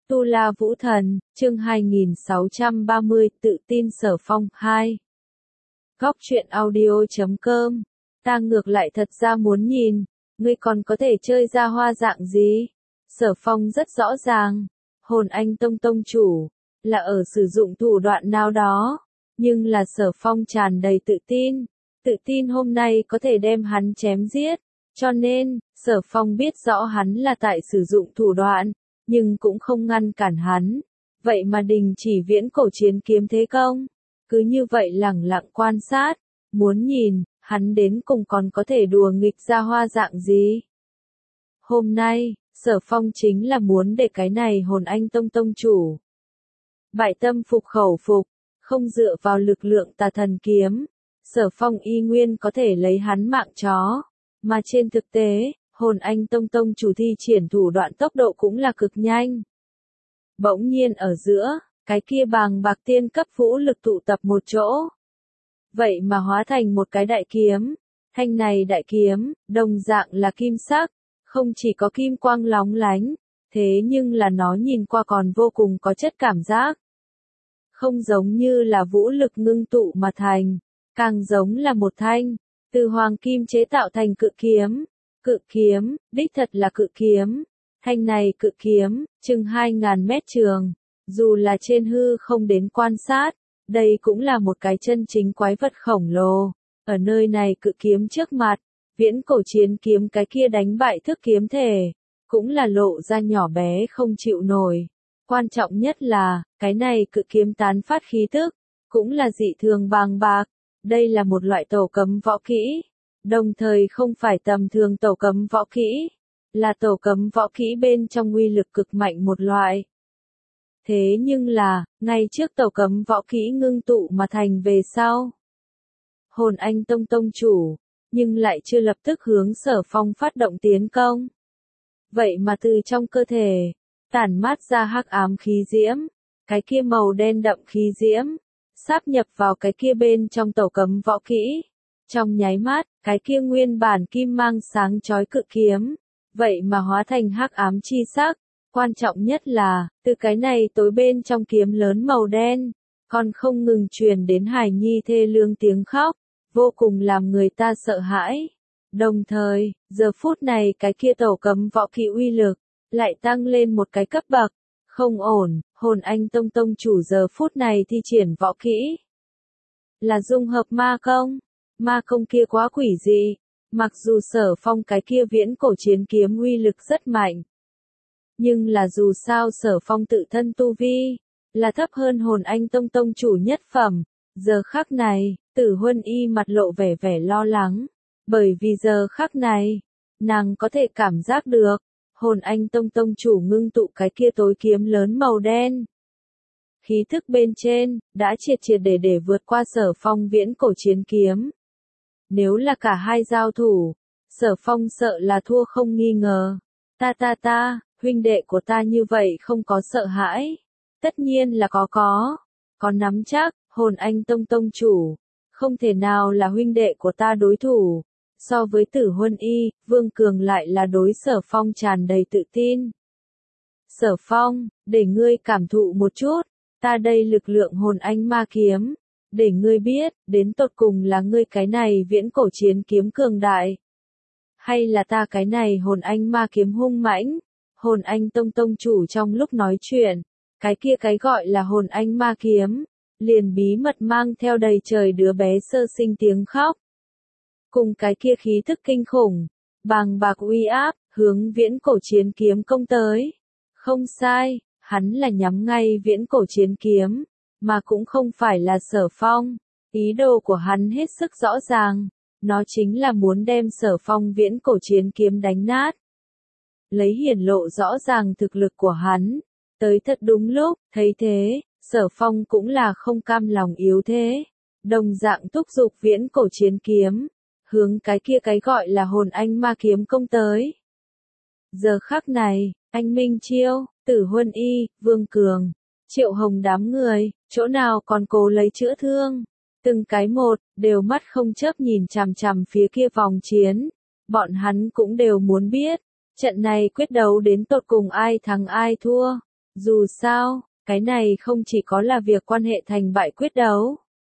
Tu La Vũ Thần, chương 2630, tự tin Sở Phong 2. Góc truyện audio.com. Ta ngược lại thật ra muốn nhìn, ngươi còn có thể chơi ra hoa dạng gì? Sở Phong rất rõ ràng, Hồn Anh Tông tông chủ, là ở sử dụng thủ đoạn nào đó, nhưng là Sở Phong tràn đầy tự tin hôm nay có thể đem hắn chém giết, cho nên, Sở Phong biết rõ hắn là tại sử dụng thủ đoạn, nhưng cũng không ngăn cản hắn, vậy mà đình chỉ viễn cổ chiến kiếm thế công, cứ như vậy lẳng lặng quan sát, muốn nhìn, hắn đến cùng còn có thể đùa nghịch ra hoa dạng gì. Hôm nay, Sở Phong chính là muốn để cái này Hồn Anh Tông tông chủ bại tâm phục khẩu phục, không dựa vào lực lượng tà thần kiếm, Sở Phong y nguyên có thể lấy hắn mạng chó, mà trên thực tế, Hồn Anh Tông tông chủ thi triển thủ đoạn tốc độ cũng là cực nhanh. Bỗng nhiên ở giữa, cái kia bàng bạc tiên cấp vũ lực tụ tập một chỗ. Vậy mà hóa thành một cái đại kiếm, thanh này đại kiếm, đồng dạng là kim sắc, không chỉ có kim quang lóng lánh, thế nhưng là nó nhìn qua còn vô cùng có chất cảm giác. Không giống như là vũ lực ngưng tụ mà thành, càng giống là một thanh, từ hoàng kim chế tạo thành cự kiếm. Cự kiếm, đích thật là cự kiếm. Thanh này cự kiếm, chừng 2.000 mét trường. Dù là trên hư không đến quan sát, đây cũng là một cái chân chính quái vật khổng lồ. Ở nơi này cự kiếm trước mặt, viễn cổ chiến kiếm cái kia đánh bại thức kiếm thể, cũng là lộ ra nhỏ bé không chịu nổi. Quan trọng nhất là, cái này cự kiếm tán phát khí tức, cũng là dị thường bàng bạc. Đây là một loại tổ cấm võ kỹ. Đồng thời không phải tầm thường tổ cấm võ kỹ, là tổ cấm võ kỹ bên trong uy lực cực mạnh một loại. Thế nhưng là, ngay trước tổ cấm võ kỹ ngưng tụ mà thành về sau. Hồn Anh Tông tông chủ, nhưng lại chưa lập tức hướng Sở Phong phát động tiến công. Vậy mà từ trong cơ thể, tản mát ra hắc ám khí diễm, cái kia màu đen đậm khí diễm, sáp nhập vào cái kia bên trong tổ cấm võ kỹ. Trong nháy mắt, cái kia nguyên bản kim mang sáng chói cự kiếm, vậy mà hóa thành hắc ám chi sắc. Quan trọng nhất là, từ cái này tối bên trong kiếm lớn màu đen, còn không ngừng truyền đến hài nhi thê lương tiếng khóc, vô cùng làm người ta sợ hãi. Đồng thời, giờ phút này cái kia tổ cấm võ kỹ uy lực, lại tăng lên một cái cấp bậc, không ổn, Hồn Anh Tông tông chủ giờ phút này thi triển võ kỹ. Là dung hợp ma công. Ma công kia quá quỷ dị, mặc dù Sở Phong cái kia viễn cổ chiến kiếm uy lực rất mạnh. Nhưng là dù sao Sở Phong tự thân tu vi, là thấp hơn Hồn Anh Tông tông chủ nhất phẩm. Giờ khắc này, Tử Huân Y mặt lộ vẻ lo lắng, bởi vì giờ khắc này, nàng có thể cảm giác được, Hồn Anh Tông tông chủ ngưng tụ cái kia tối kiếm lớn màu đen. Khí thức bên trên, đã triệt để vượt qua Sở Phong viễn cổ chiến kiếm. Nếu là cả hai giao thủ, Sở Phong sợ là thua không nghi ngờ. Ta, huynh đệ của ta như vậy không có sợ hãi. Tất nhiên là có nắm chắc, Hồn Anh Tông tông chủ, không thể nào là huynh đệ của ta đối thủ. So với Tử Huân Y, Vương Cường lại là đối Sở Phong tràn đầy tự tin. Sở Phong, để ngươi cảm thụ một chút, ta đây lực lượng Hồn Anh ma kiếm. Để ngươi biết, đến tột cùng là ngươi cái này viễn cổ chiến kiếm cường đại. Hay là ta cái này Hồn Anh ma kiếm hung mãnh. Hồn Anh tông tông chủ trong lúc nói chuyện, cái kia cái gọi là Hồn Anh ma kiếm, liền bí mật mang theo đầy trời đứa bé sơ sinh tiếng khóc. Cùng cái kia khí thức kinh khủng, bàng bạc uy áp, hướng viễn cổ chiến kiếm công tới. Không sai, hắn là nhắm ngay viễn cổ chiến kiếm. Mà cũng không phải là Sở Phong, ý đồ của hắn hết sức rõ ràng, nó chính là muốn đem Sở Phong viễn cổ chiến kiếm đánh nát. Lấy hiển lộ rõ ràng thực lực của hắn, tới thật đúng lúc, thấy thế, Sở Phong cũng là không cam lòng yếu thế, đồng dạng thúc giục viễn cổ chiến kiếm, hướng cái kia cái gọi là Hồn Anh ma kiếm công tới. Giờ khắc này, anh Minh Chiêu, Tử Huân Y, Vương Cường, Triệu Hồng đám người, chỗ nào còn cố lấy chữa thương. Từng cái một, đều mắt không chớp nhìn chằm chằm phía kia vòng chiến. Bọn hắn cũng đều muốn biết, trận này quyết đấu đến tột cùng ai thắng ai thua. Dù sao, cái này không chỉ có là việc quan hệ thành bại quyết đấu.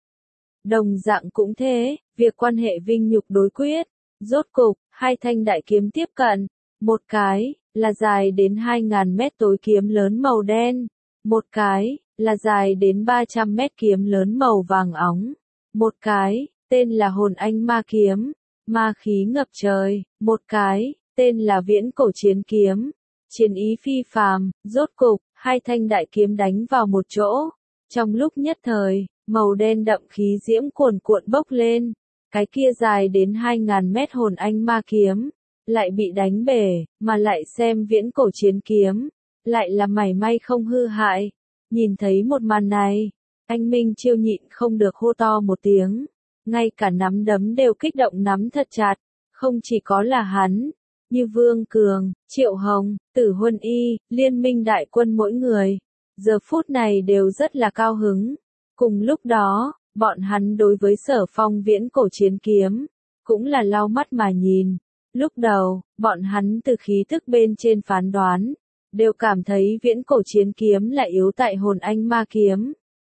Đồng dạng cũng thế, việc quan hệ vinh nhục đối quyết. Rốt cục, hai thanh đại kiếm tiếp cận. Một cái, là dài đến 2.000 mét tối kiếm lớn màu đen. Một cái, là dài đến 300 mét kiếm lớn màu vàng óng. Một cái, tên là hồn anh ma kiếm, ma khí ngập trời. Một cái, tên là viễn cổ chiến kiếm, chiến ý phi phàm. Rốt cục, hai thanh đại kiếm đánh vào một chỗ. Trong lúc nhất thời, màu đen đậm khí diễm cuồn cuộn bốc lên. Cái kia dài đến 2.000 mét hồn anh ma kiếm, lại bị đánh bể, mà lại xem viễn cổ chiến kiếm, lại là mảy may không hư hại. Nhìn thấy một màn này, anh Minh Chiêu nhịn không được hô to một tiếng, ngay cả nắm đấm đều kích động nắm thật chặt. Không chỉ có là hắn, như Vương Cường, Triệu Hồng, Tử Huân Y, Liên minh đại quân mỗi người, giờ phút này đều rất là cao hứng. Cùng lúc đó, bọn hắn đối với Sở Phong viễn cổ chiến kiếm, cũng là lau mắt mà nhìn. Lúc đầu, bọn hắn từ khí tức bên trên phán đoán, đều cảm thấy viễn cổ chiến kiếm là yếu tại hồn anh ma kiếm.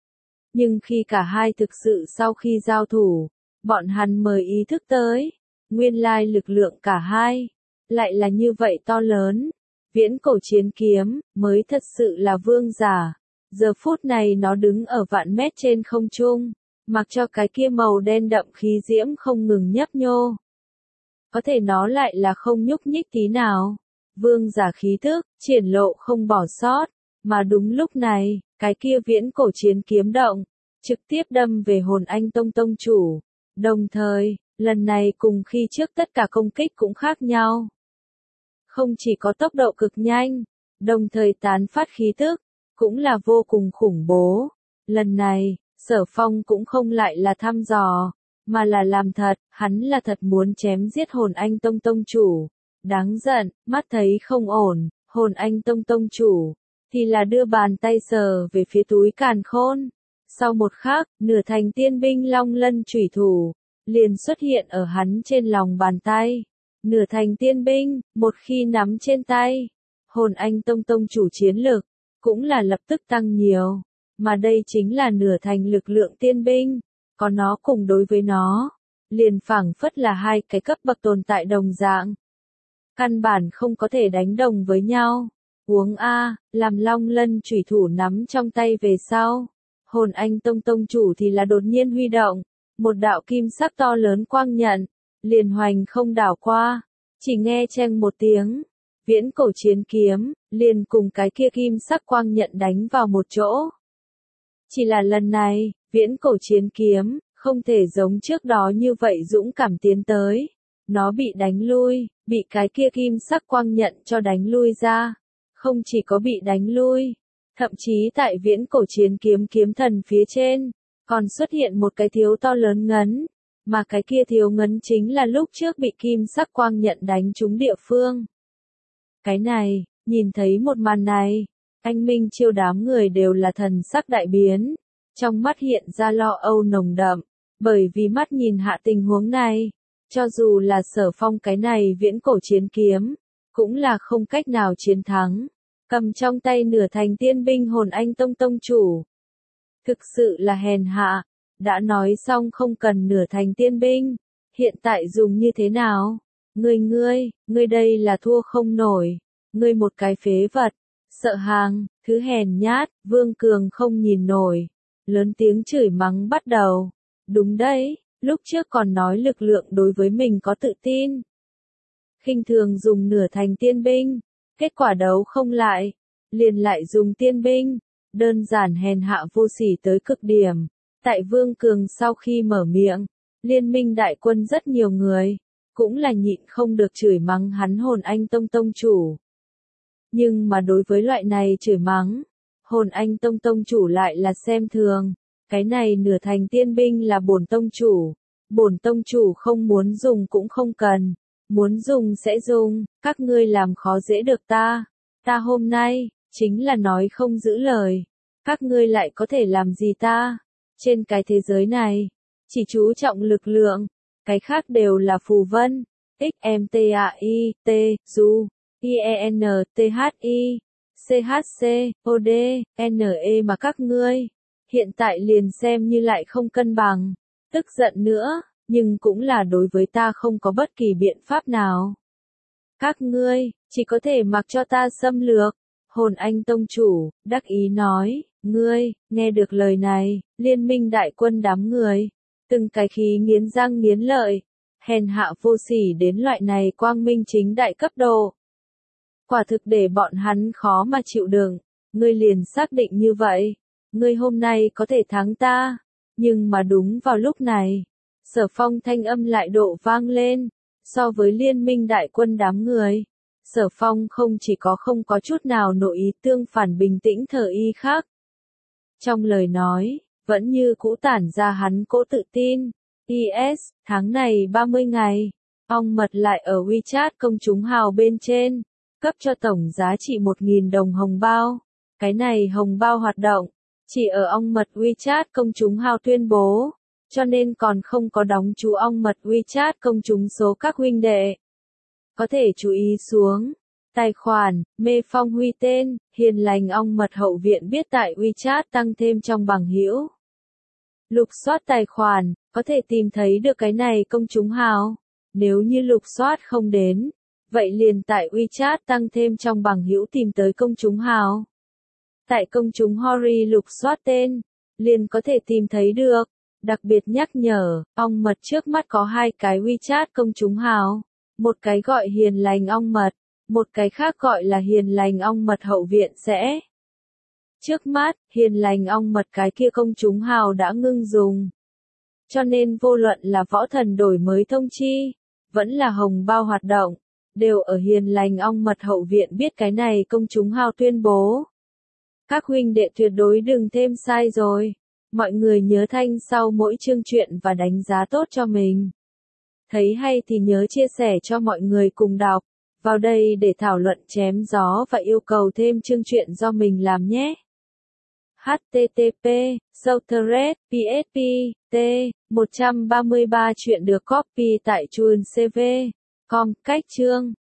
Nhưng khi cả hai thực sự sau khi giao thủ, bọn hắn mới ý thức tới, nguyên lai lực lượng cả hai, lại là như vậy to lớn. Viễn cổ chiến kiếm, mới thật sự là vương giả. Giờ phút này nó đứng ở vạn mét trên không trung, mặc cho cái kia màu đen đậm khí diễm không ngừng nhấp nhô. Có thể nó lại là không nhúc nhích tí nào. Vương giả khí tức, triển lộ không bỏ sót. Mà đúng lúc này, cái kia viễn cổ chiến kiếm động, trực tiếp đâm về hồn anh tông tông chủ. Đồng thời, lần này cùng khi trước tất cả công kích cũng khác nhau. Không chỉ có tốc độ cực nhanh, đồng thời tán phát khí tức, cũng là vô cùng khủng bố. Lần này, Sở Phong cũng không lại là thăm dò, mà là làm thật, hắn là thật muốn chém giết hồn anh tông tông chủ. Đáng giận, mắt thấy không ổn, hồn anh tông tông chủ, thì là đưa bàn tay sờ về phía túi càn khôn. Sau một khắc, nửa thành tiên binh long lân chủy thủ, liền xuất hiện ở hắn trên lòng bàn tay. Nửa thành tiên binh, một khi nắm trên tay, hồn anh tông tông chủ chiến lực, cũng là lập tức tăng nhiều. Mà đây chính là nửa thành lực lượng tiên binh, có nó cùng đối với nó, liền phảng phất là hai cái cấp bậc tồn tại đồng dạng. Căn bản không có thể đánh đồng với nhau. Huống A, làm long lân chủy thủ nắm trong tay về sau. Hồn anh tông tông chủ thì là đột nhiên huy động, một đạo kim sắc to lớn quang nhận, liền hoành không đảo qua, chỉ nghe cheng một tiếng, viễn cổ chiến kiếm, liền cùng cái kia kim sắc quang nhận đánh vào một chỗ. Chỉ là lần này, viễn cổ chiến kiếm, không thể giống trước đó như vậy dũng cảm tiến tới. Nó bị đánh lui, bị cái kia kim sắc quang nhận cho đánh lui ra. Không chỉ có bị đánh lui, thậm chí tại viễn cổ chiến kiếm kiếm thần phía trên, còn xuất hiện một cái thiếu to lớn ngấn. Mà cái kia thiếu ngấn chính là lúc trước bị kim sắc quang nhận đánh trúng địa phương. Cái này, nhìn thấy một màn này, anh Minh Chiêu đám người đều là thần sắc đại biến, trong mắt hiện ra lo âu nồng đậm, bởi vì mắt nhìn hạ tình huống này, cho dù là Sở Phong cái này viễn cổ chiến kiếm, cũng là không cách nào chiến thắng, cầm trong tay nửa thành tiên binh hồn anh tông tông chủ. Thực sự là hèn hạ, đã nói xong không cần nửa thành tiên binh, hiện tại dùng như thế nào? Ngươi đây là thua không nổi, ngươi một cái phế vật, sợ hàng, thứ hèn nhát. Vương Cường không nhìn nổi, lớn tiếng chửi mắng bắt đầu. Đúng đấy, lúc trước còn nói lực lượng đối với mình có tự tin, khinh thường dùng nửa thành tiên binh, kết quả đấu không lại, liền lại dùng tiên binh, đơn giản hèn hạ vô sỉ tới cực điểm. Tại Vương Cường sau khi mở miệng, liên minh đại quân rất nhiều người, cũng là nhịn không được chửi mắng hắn hồn anh tông tông chủ. Nhưng mà đối với loại này chửi mắng, hồn anh tông tông chủ lại là xem thường, cái này nửa thành tiên binh là bổn tông chủ không muốn dùng cũng không cần, muốn dùng sẽ dùng, các ngươi làm khó dễ được ta hôm nay, chính là nói không giữ lời, các ngươi lại có thể làm gì ta? Trên cái thế giới này, chỉ chú trọng lực lượng, cái khác đều là phù vân. XMTAI, T, Du, IENTHI, CHC, OD, NE mà các ngươi hiện tại liền xem như lại không cân bằng, tức giận nữa, nhưng cũng là đối với ta không có bất kỳ biện pháp nào. Các ngươi chỉ có thể mặc cho ta xâm lược. Hồn Anh Tông chủ đắc ý nói, ngươi nghe được lời này, liên minh đại quân đám người từng cái khí nghiến răng nghiến lợi, hèn hạ vô sỉ đến loại này quang minh chính đại cấp độ. Quả thực để bọn hắn khó mà chịu đựng, ngươi liền xác định như vậy, ngươi hôm nay có thể thắng ta, nhưng mà đúng vào lúc này, Sở Phong thanh âm lại độ vang lên, so với liên minh đại quân đám người. Sở Phong không chỉ có không có chút nào nội ý tương phản bình tĩnh thờ y khác. Trong lời nói, vẫn như cũ tản ra hắn cỗ tự tin. IS, tháng này 30 ngày, ong mật lại ở WeChat công chúng hào bên trên, cấp cho tổng giá trị 1.000 đồng hồng bao. Cái này hồng bao hoạt động, chỉ ở ong mật WeChat công chúng hào tuyên bố, cho nên còn không có đóng chú ong mật WeChat công chúng số các huynh đệ. Có thể chú ý xuống. Tài khoản, Mê Phong Huy tên, hiền lành ong mật hậu viện biết tại WeChat tăng thêm trong bằng hữu. Lục soát tài khoản, có thể tìm thấy được cái này công chúng hào. Nếu như lục soát không đến, vậy liền tại WeChat tăng thêm trong bằng hữu tìm tới công chúng hào. Tại công chúng Hori lục soát tên, liền có thể tìm thấy được. Đặc biệt nhắc nhở, ong mật trước mắt có 2 cái WeChat công chúng hào. Một cái gọi hiền lành ong mật, một cái khác gọi là hiền lành ong mật hậu viện sẽ. Trước mắt, hiền lành ong mật cái kia công chúng hào đã ngưng dùng. Cho nên vô luận là võ thần đổi mới thông chi, vẫn là hồng bao hoạt động, đều ở hiền lành ong mật hậu viện biết cái này công chúng hào tuyên bố. Các huynh đệ tuyệt đối đừng thêm sai rồi. Mọi người nhớ thanh sau mỗi chương truyện và đánh giá tốt cho mình. Thấy hay thì nhớ chia sẻ cho mọi người cùng đọc. Vào đây để thảo luận chém gió và yêu cầu thêm chương truyện do mình làm nhé. http //PSP T 133 chuyện được copy tại chuan cv com cách chương